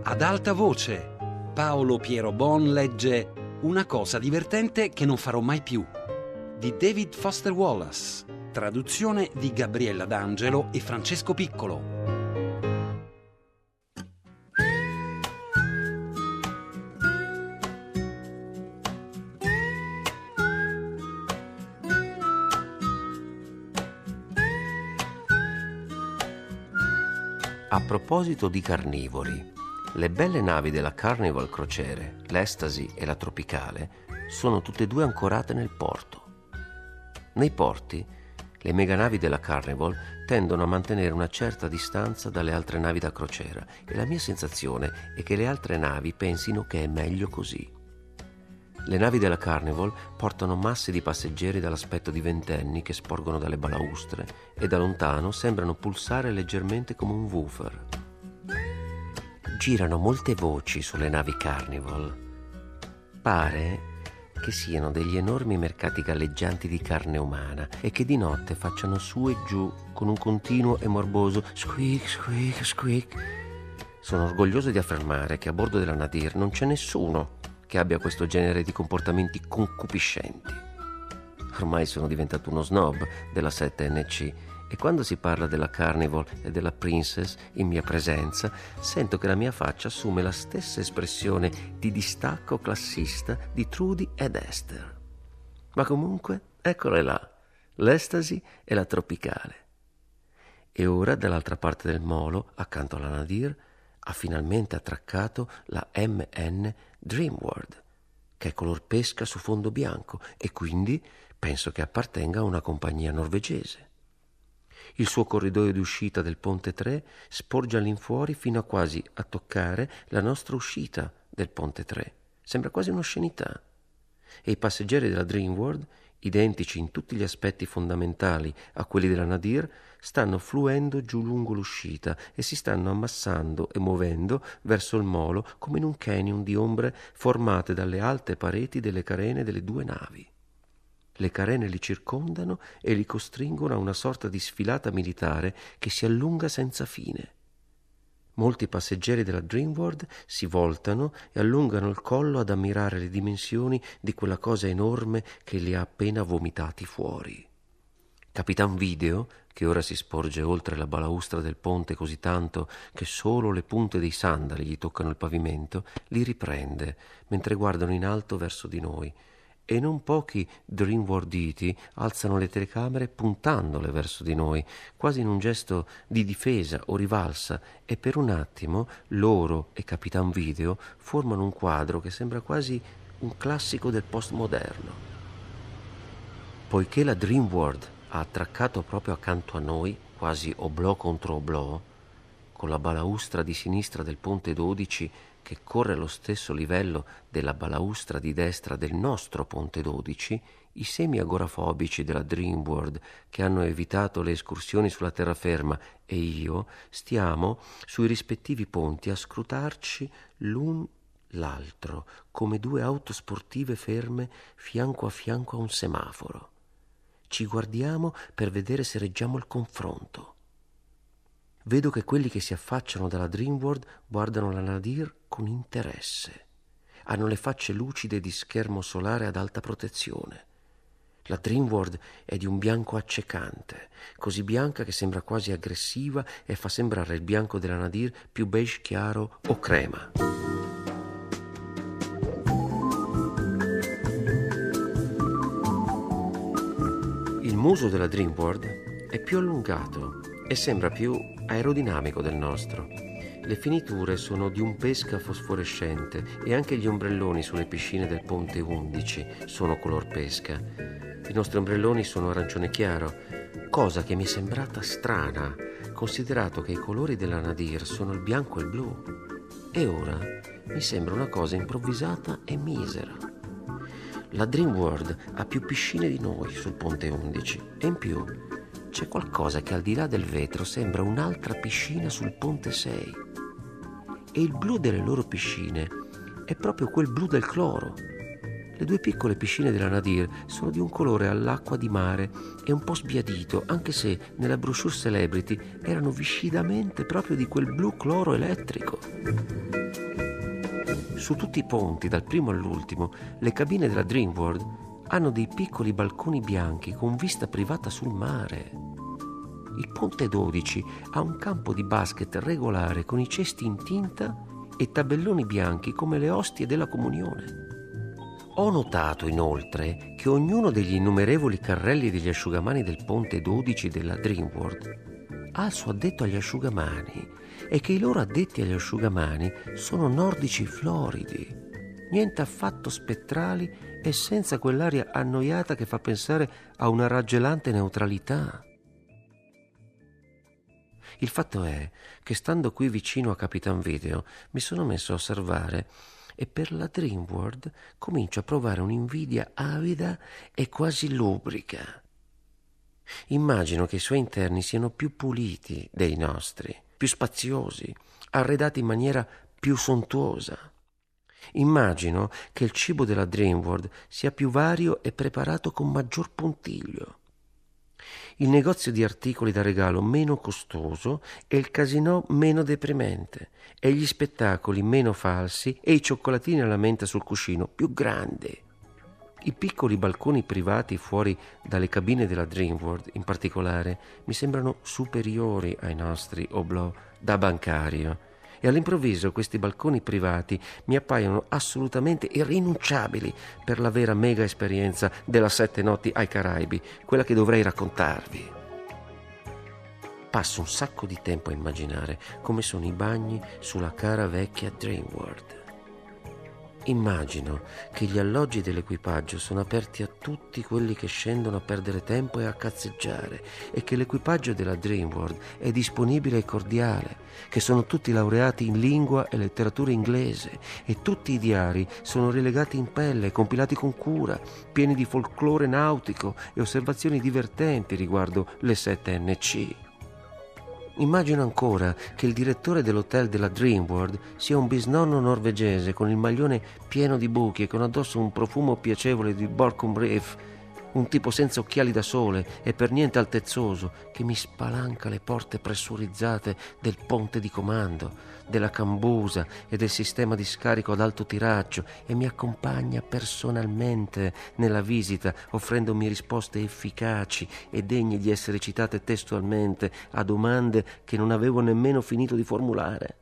Ad alta voce, Paolo Piero Bon legge Una cosa divertente che non farò mai più, di David Foster Wallace, traduzione di Gabriella D'Angelo e Francesco Piccolo. A proposito di carnivori, le belle navi della Carnival Crociere, l'Ecstasy e la Tropicale, sono tutte e due ancorate nel porto. Nei porti, le meganavi della Carnival tendono a mantenere una certa distanza dalle altre navi da crociera e la mia sensazione è che le altre navi pensino che è meglio così. Le navi della Carnival portano masse di passeggeri dall'aspetto di ventenni che sporgono dalle balaustre e da lontano sembrano pulsare leggermente come un woofer. Girano molte voci sulle navi Carnival. Pare che siano degli enormi mercati galleggianti di carne umana e che di notte facciano su e giù con un continuo e morboso squeak, squeak, squeak. Sono orgoglioso di affermare che a bordo della Nadir non c'è nessuno che abbia questo genere di comportamenti concupiscenti. Ormai sono diventato uno snob della 7NC e quando si parla della Carnival e della Princess in mia presenza sento che la mia faccia assume la stessa espressione di distacco classista di Trudy ed Esther. Ma comunque, eccole là, l'Ecstasy e la Tropicale. E ora, dall'altra parte del molo, accanto alla Nadir, ha finalmente attraccato la MN Dreamworld, che è color pesca su fondo bianco e quindi penso che appartenga a una compagnia norvegese. Il suo corridoio di uscita del Ponte 3 sporge all'infuori fino a quasi a toccare la nostra uscita del Ponte 3. Sembra quasi un'oscenità. E i passeggeri della Dreamworld, identici in tutti gli aspetti fondamentali a quelli della Nadir, stanno fluendo giù lungo l'uscita e si stanno ammassando e muovendo verso il molo come in un canyon di ombre formate dalle alte pareti delle carene delle due navi. Le carene li circondano e li costringono a una sorta di sfilata militare che si allunga senza fine. Molti passeggeri della Dreamworld si voltano e allungano il collo ad ammirare le dimensioni di quella cosa enorme che li ha appena vomitati fuori. Capitan Video, che ora si sporge oltre la balaustra del ponte così tanto che solo le punte dei sandali gli toccano il pavimento, li riprende mentre guardano in alto verso di noi e non pochi dreamworlditi alzano le telecamere puntandole verso di noi, quasi in un gesto di difesa o rivalsa, e per un attimo loro e Capitan Video formano un quadro che sembra quasi un classico del postmoderno. Poiché la Dreamworld ha attraccato proprio accanto a noi, quasi oblò contro oblò, con la balaustra di sinistra del ponte 12 che corre allo stesso livello della balaustra di destra del nostro ponte 12, i semi-agorafobici della Dreamworld che hanno evitato le escursioni sulla terraferma e io stiamo sui rispettivi ponti a scrutarci l'un l'altro come due auto sportive ferme fianco a fianco a un semaforo. Ci guardiamo per vedere se reggiamo il confronto. Vedo che quelli che si affacciano dalla Dreamworld guardano la Nadir con interesse. Hanno le facce lucide di schermo solare ad alta protezione. La Dreamworld è di un bianco accecante, così bianca che sembra quasi aggressiva e fa sembrare il bianco della Nadir più beige chiaro o crema. Il muso della Dreamworld è più allungato e sembra più aerodinamico del nostro. Le finiture sono di un pesca fosforescente e anche gli ombrelloni sulle piscine del Ponte 11 sono color pesca. I nostri ombrelloni sono arancione chiaro, cosa che mi è sembrata strana, considerato che i colori della Nadir sono il bianco e il blu. E ora mi sembra una cosa improvvisata e misera. La Dreamworld ha più piscine di noi sul Ponte 11 e in più c'è qualcosa che al di là del vetro sembra un'altra piscina sul Ponte 6. E il blu delle loro piscine è proprio quel blu del cloro. Le 2 piccole piscine della Nadir sono di un colore all'acqua di mare e un po' sbiadito, anche se nella brochure Celebrity erano viscidamente proprio di quel blu cloro elettrico. Su tutti i ponti, dal primo all'ultimo, le cabine della Dream World hanno dei piccoli balconi bianchi con vista privata sul mare. Il ponte 12 ha un campo di basket regolare con i cesti in tinta e tabelloni bianchi come le ostie della comunione. Ho notato inoltre che ognuno degli innumerevoli carrelli degli asciugamani del ponte 12 della Dream World ha il suo addetto agli asciugamani e che i loro addetti agli asciugamani sono nordici floridi, niente affatto spettrali e senza quell'aria annoiata che fa pensare a una raggelante neutralità. Il fatto è che stando qui vicino a Capitan Video mi sono messo a osservare e per la Dream World comincio a provare un'invidia avida e quasi lubrica. Immagino che i suoi interni siano più puliti dei nostri, più spaziosi, arredati in maniera più sontuosa. Immagino che il cibo della Dream World sia più vario e preparato con maggior puntiglio. Il negozio di articoli da regalo meno costoso e il casinò meno deprimente e gli spettacoli meno falsi e i cioccolatini alla menta sul cuscino più grandi. I piccoli balconi privati fuori dalle cabine della Dream World, in particolare, mi sembrano superiori ai nostri oblò da bancario. E all'improvviso questi balconi privati mi appaiono assolutamente irrinunciabili per la vera mega esperienza della 7 notti ai Caraibi, quella che dovrei raccontarvi. Passo un sacco di tempo a immaginare come sono i bagni sulla cara vecchia Dream World. Immagino che gli alloggi dell'equipaggio sono aperti a tutti quelli che scendono a perdere tempo e a cazzeggiare e che l'equipaggio della Dream World è disponibile e cordiale, che sono tutti laureati in lingua e letteratura inglese e tutti i diari sono rilegati in pelle, compilati con cura, pieni di folklore nautico e osservazioni divertenti riguardo le 7NC. Immagino ancora che il direttore dell'hotel della Dream World sia un bisnonno norvegese con il maglione pieno di buchi e con addosso un profumo piacevole di Borkum Reef, un tipo senza occhiali da sole e per niente altezzoso che mi spalanca le porte pressurizzate del ponte di comando, della cambusa e del sistema di scarico ad alto tiraggio e mi accompagna personalmente nella visita offrendomi risposte efficaci e degne di essere citate testualmente a domande che non avevo nemmeno finito di formulare.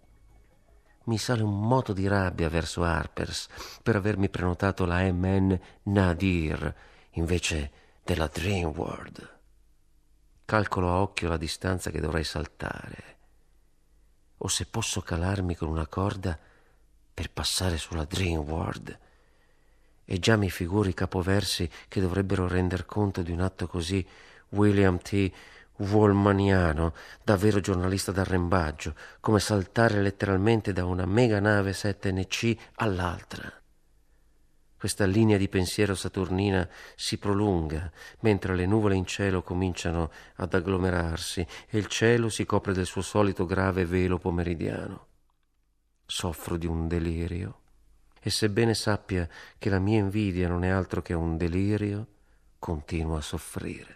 Mi sale un moto di rabbia verso Harper's per avermi prenotato la MN Nadir invece della Dream World. Calcolo a occhio la distanza che dovrei saltare o se posso calarmi con una corda per passare sulla Dream World e già mi figuro i capoversi che dovrebbero render conto di un atto così William T. Woolmaniano, davvero giornalista d'arrembaggio, come saltare letteralmente da una mega nave 7NC all'altra. Questa linea di pensiero saturnina si prolunga mentre le nuvole in cielo cominciano ad agglomerarsi e il cielo si copre del suo solito grave velo pomeridiano. Soffro di un delirio e sebbene sappia che la mia invidia non è altro che un delirio, continuo a soffrire.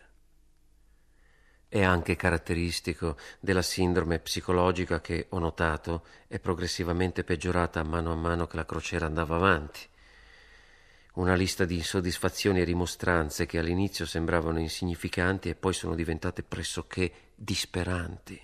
È anche caratteristico della sindrome psicologica che, ho notato, è progressivamente peggiorata a mano che la crociera andava avanti. Una lista di insoddisfazioni e rimostranze che all'inizio sembravano insignificanti e poi sono diventate pressoché disperanti.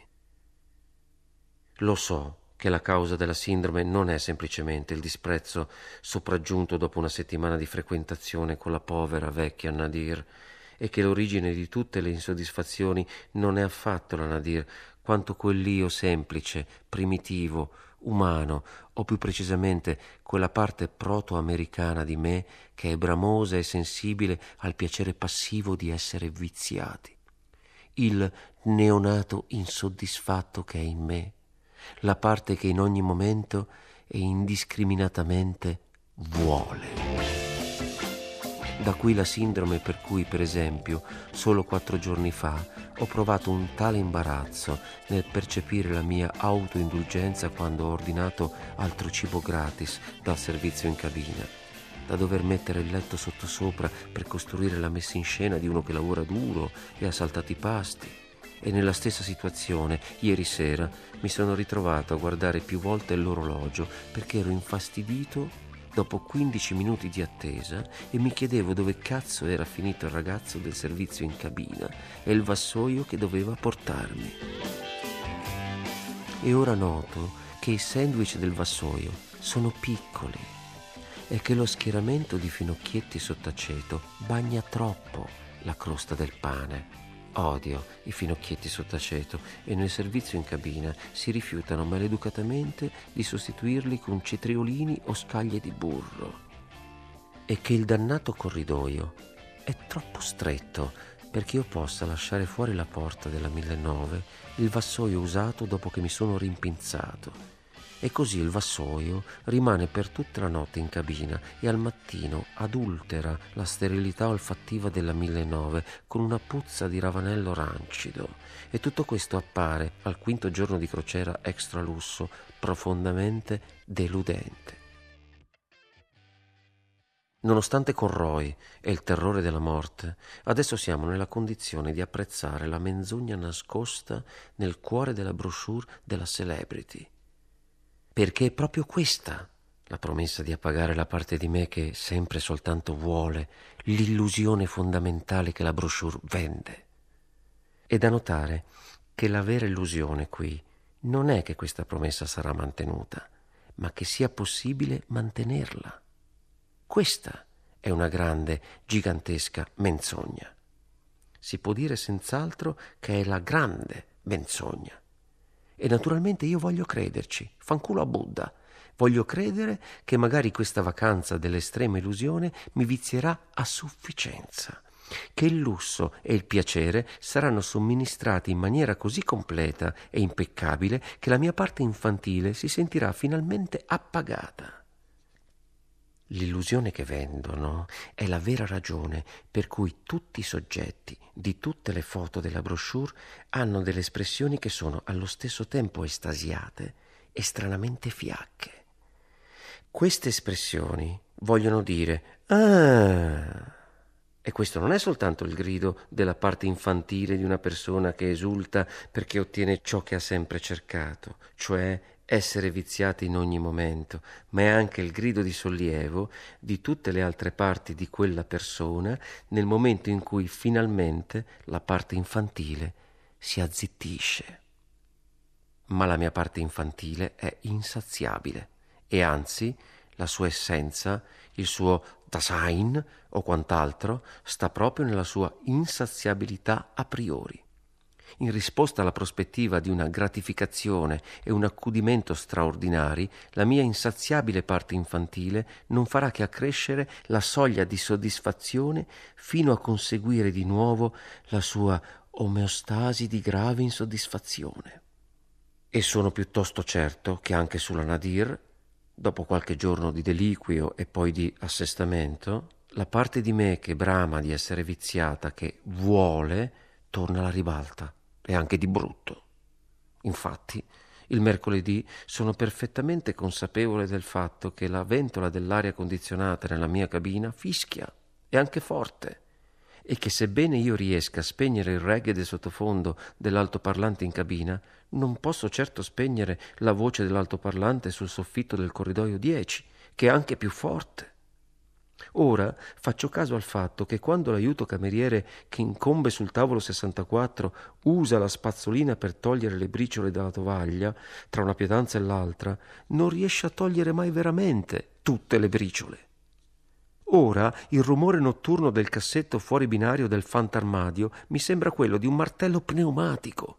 Lo so che la causa della sindrome non è semplicemente il disprezzo sopraggiunto dopo una settimana di frequentazione con la povera vecchia Nadir e che l'origine di tutte le insoddisfazioni non è affatto la Nadir, quanto quell'io semplice, primitivo, umano, o più precisamente quella parte proto-americana di me che è bramosa e sensibile al piacere passivo di essere viziati. Il neonato insoddisfatto che è in me, la parte che in ogni momento e indiscriminatamente vuole. Da qui la sindrome per cui, per esempio, solo 4 giorni fa ho provato un tale imbarazzo nel percepire la mia autoindulgenza quando ho ordinato altro cibo gratis dal servizio in cabina. da dover mettere il letto sottosopra per costruire la messa in scena di uno che lavora duro e ha saltato i pasti. E nella stessa situazione, ieri sera, mi sono ritrovato a guardare più volte l'orologio perché ero infastidito dopo 15 minuti di attesa e mi chiedevo dove cazzo era finito il ragazzo del servizio in cabina e il vassoio che doveva portarmi. E ora noto che i sandwich del vassoio sono piccoli e che lo schieramento di finocchietti sott'aceto bagna troppo la crosta del pane. Odio i finocchietti sott'aceto e nel servizio in cabina si rifiutano maleducatamente di sostituirli con cetriolini o scaglie di burro. E che il dannato corridoio è troppo stretto perché io possa lasciare fuori la porta della 1009 il vassoio usato dopo che mi sono rimpinzato. E così il vassoio rimane per tutta la notte in cabina e al mattino adultera la sterilità olfattiva della 1009 con una puzza di ravanello rancido. E tutto questo appare, al quinto giorno di crociera extra lusso, profondamente deludente. Nonostante Conroy e il terrore della morte, adesso siamo nella condizione di apprezzare la menzogna nascosta nel cuore della brochure della celebrity. Perché è proprio questa la promessa di appagare la parte di me che sempre e soltanto vuole l'illusione fondamentale che la brochure vende. È da notare che la vera illusione qui non è che questa promessa sarà mantenuta, ma che sia possibile mantenerla. Questa è una grande, gigantesca menzogna. Si può dire senz'altro che è la grande menzogna. E naturalmente io voglio crederci, fanculo a Buddha. Voglio credere che magari questa vacanza dell'estrema illusione mi vizierà a sufficienza, che il lusso e il piacere saranno somministrati in maniera così completa e impeccabile che la mia parte infantile si sentirà finalmente appagata. L'illusione che vendono è la vera ragione per cui tutti i soggetti di tutte le foto della brochure hanno delle espressioni che sono allo stesso tempo estasiate e stranamente fiacche. Queste espressioni vogliono dire «Ah!». E questo non è soltanto il grido della parte infantile di una persona che esulta perché ottiene ciò che ha sempre cercato, cioè essere viziati in ogni momento, ma è anche il grido di sollievo di tutte le altre parti di quella persona nel momento in cui finalmente la parte infantile si azzittisce. Ma la mia parte infantile è insaziabile e anzi la sua essenza, il suo Dasein o quant'altro sta proprio nella sua insaziabilità a priori. In risposta alla prospettiva di una gratificazione e un accudimento straordinari, la mia insaziabile parte infantile non farà che accrescere la soglia di soddisfazione fino a conseguire di nuovo la sua omeostasi di grave insoddisfazione. E sono piuttosto certo che anche sulla Nadir, dopo qualche giorno di deliquio e poi di assestamento, la parte di me che brama di essere viziata, che vuole, torna alla ribalta. E anche di brutto. Infatti, il mercoledì sono perfettamente consapevole del fatto che la ventola dell'aria condizionata nella mia cabina fischia, e anche forte, e che sebbene io riesca a spegnere il reggae del sottofondo dell'altoparlante in cabina, non posso certo spegnere la voce dell'altoparlante sul soffitto del corridoio 10, che è anche più forte. Ora faccio caso al fatto che quando l'aiuto cameriere che incombe sul tavolo 64 usa la spazzolina per togliere le briciole dalla tovaglia, tra una pietanza e l'altra, non riesce a togliere mai veramente tutte le briciole. Ora il rumore notturno del cassetto fuori binario del fantarmadio mi sembra quello di un martello pneumatico.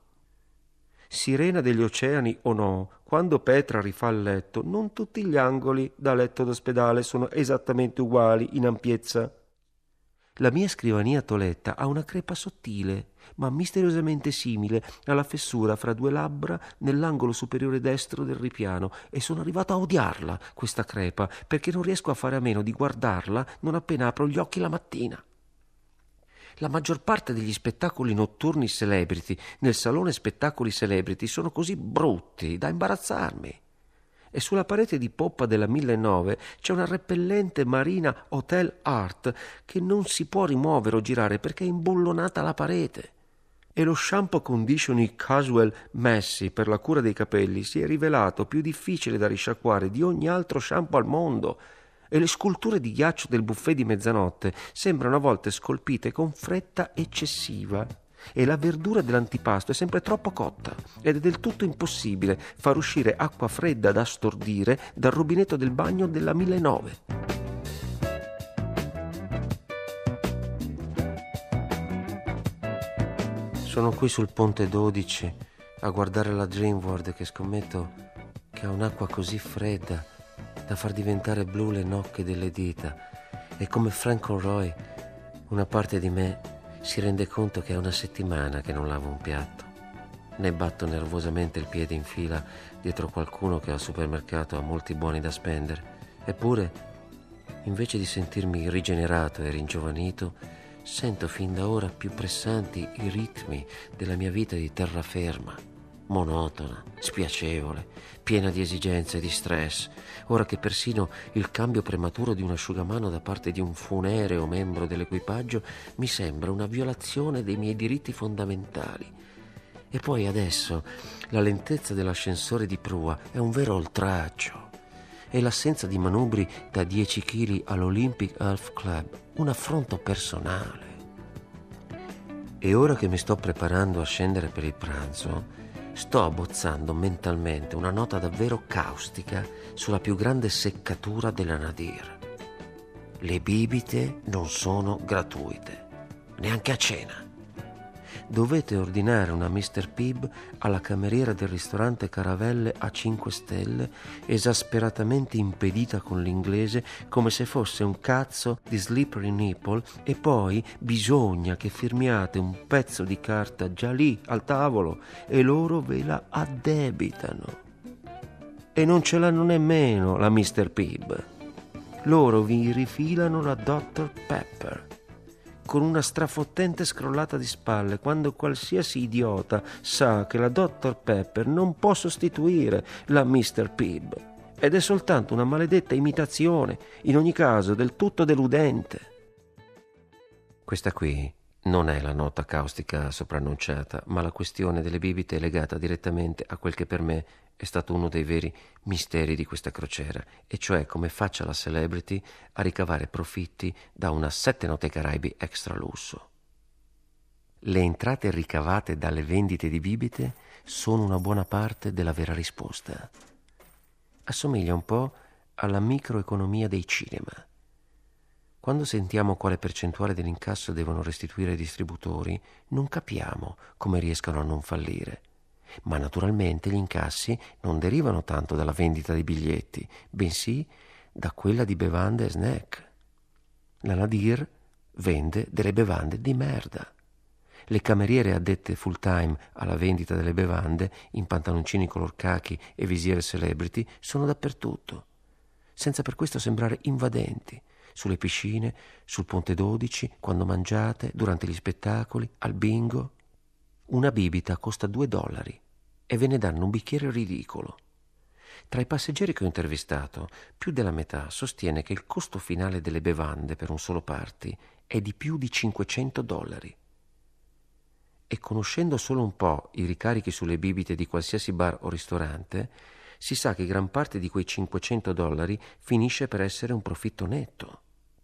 Sirena degli oceani o no, quando Petra rifà il letto, non tutti gli angoli da letto d'ospedale sono esattamente uguali in ampiezza. La mia scrivania Toletta ha una crepa sottile, ma misteriosamente simile alla fessura fra due labbra nell'angolo superiore destro del ripiano, e sono arrivato a odiarla, questa crepa, perché non riesco a fare a meno di guardarla non appena apro gli occhi la mattina. La maggior parte degli spettacoli notturni celebrity nel salone spettacoli celebrity sono così brutti da imbarazzarmi. e sulla parete di poppa della 1009 c'è una repellente marina Hotel Art che non si può rimuovere o girare perché è imbullonata alla parete. E lo shampoo conditioning Casual Messi per la cura dei capelli si è rivelato più difficile da risciacquare di ogni altro shampoo al mondo, e le sculture di ghiaccio del buffet di mezzanotte sembrano a volte scolpite con fretta eccessiva, e la verdura dell'antipasto è sempre troppo cotta ed è del tutto impossibile far uscire acqua fredda da stordire dal rubinetto del bagno della 1009. Sono qui sul ponte 12 a guardare la Dream World, che scommetto che ha un'acqua così fredda da far diventare blu le nocche delle dita, e come Frank Conroy una parte di me si rende conto che è una settimana che non lavo un piatto. Ne batto nervosamente il piede in fila dietro qualcuno che al supermercato ha molti buoni da spendere, eppure invece di sentirmi rigenerato e ringiovanito, sento fin da ora più pressanti i ritmi della mia vita di terraferma, monotona, spiacevole, piena di esigenze e di stress, ora che persino il cambio prematuro di un asciugamano da parte di un funereo membro dell'equipaggio mi sembra una violazione dei miei diritti fondamentali. E poi adesso la lentezza dell'ascensore di prua è un vero oltraggio, e l'assenza di manubri da 10 kg all'Olympic Health Club un affronto personale. E ora che mi sto preparando a scendere per il pranzo, sto abbozzando mentalmente una nota davvero caustica sulla più grande seccatura della Nadir. Le bibite non sono gratuite, neanche a cena. Dovete ordinare una Mr. Pibb alla cameriera del ristorante Caravelle a 5 stelle, esasperatamente impedita con l'inglese come se fosse un cazzo di Slippery Nipple, e poi bisogna che firmiate un pezzo di carta già lì al tavolo e loro ve la addebitano. E non ce l'hanno nemmeno la Mr. Pibb. Loro vi rifilano la Dr. Pepper con una strafottente scrollata di spalle, quando qualsiasi idiota sa che la Dr. Pepper non può sostituire la Mr. Pibb ed è soltanto una maledetta imitazione, in ogni caso del tutto deludente. Questa qui non è la nota caustica soprannunciata, ma la questione delle bibite è legata direttamente a quel che per me è stato uno dei veri misteri di questa crociera, e cioè come faccia la Celebrity a ricavare profitti da una 7 note Caraibi extra lusso. Le entrate ricavate dalle vendite di bibite sono una buona parte della vera risposta. Assomiglia un po' alla microeconomia dei cinema. Quando sentiamo quale percentuale dell'incasso devono restituire i distributori, non capiamo come riescano a non fallire. Ma naturalmente gli incassi non derivano tanto dalla vendita di biglietti, bensì da quella di bevande e snack. La Nadir vende delle bevande di merda. Le cameriere addette full time alla vendita delle bevande, in pantaloncini color cachi e visiere Celebrity, sono dappertutto, senza per questo sembrare invadenti. Sulle piscine, sul ponte 12, quando mangiate, durante gli spettacoli, al bingo. Una bibita costa $2 e ve ne danno un bicchiere ridicolo. Tra i passeggeri che ho intervistato, più della metà sostiene che il costo finale delle bevande per un solo party è di più di $500. E conoscendo solo un po' i ricarichi sulle bibite di qualsiasi bar o ristorante, si sa che gran parte di quei $500 finisce per essere un profitto netto.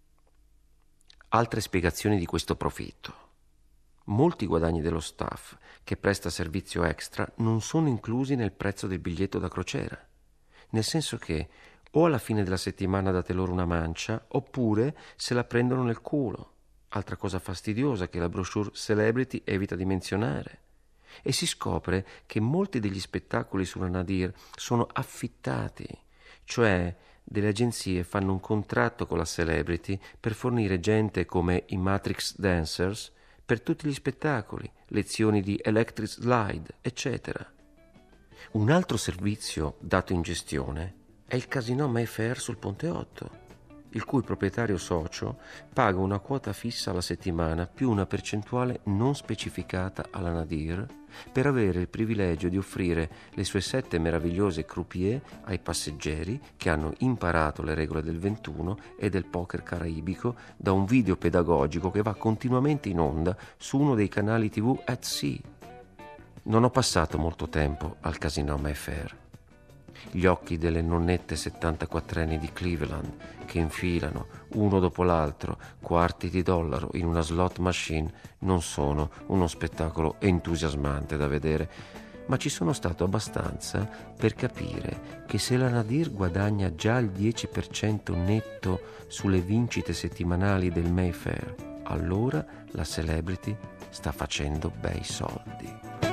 Altre spiegazioni di questo profitto. Molti guadagni dello staff che presta servizio extra non sono inclusi nel prezzo del biglietto da crociera, nel senso che o alla fine della settimana date loro una mancia oppure se la prendono nel culo, altra cosa fastidiosa che la brochure Celebrity evita di menzionare. E si scopre che molti degli spettacoli sulla Nadir sono affittati, cioè delle agenzie fanno un contratto con la Celebrity per fornire gente come i Matrix Dancers per tutti gli spettacoli, lezioni di electric slide, eccetera. Un altro servizio dato in gestione è il Casino Mayfair sul Ponte 8. il cui proprietario socio paga una quota fissa alla settimana più una percentuale non specificata alla Nadir per avere il privilegio di offrire le sue 7 meravigliose croupier ai passeggeri che hanno imparato le regole del 21 e del poker caraibico da un video pedagogico che va continuamente in onda su uno dei canali TV at sea. Non ho passato molto tempo al Casino Mayfair. Gli occhi delle nonnette 74enni di Cleveland che infilano, uno dopo l'altro, quarti di dollaro in una slot machine non sono uno spettacolo entusiasmante da vedere, ma ci sono stato abbastanza per capire che se la Nadir guadagna già il 10% netto sulle vincite settimanali del Mayfair, allora la celebrity sta facendo bei soldi.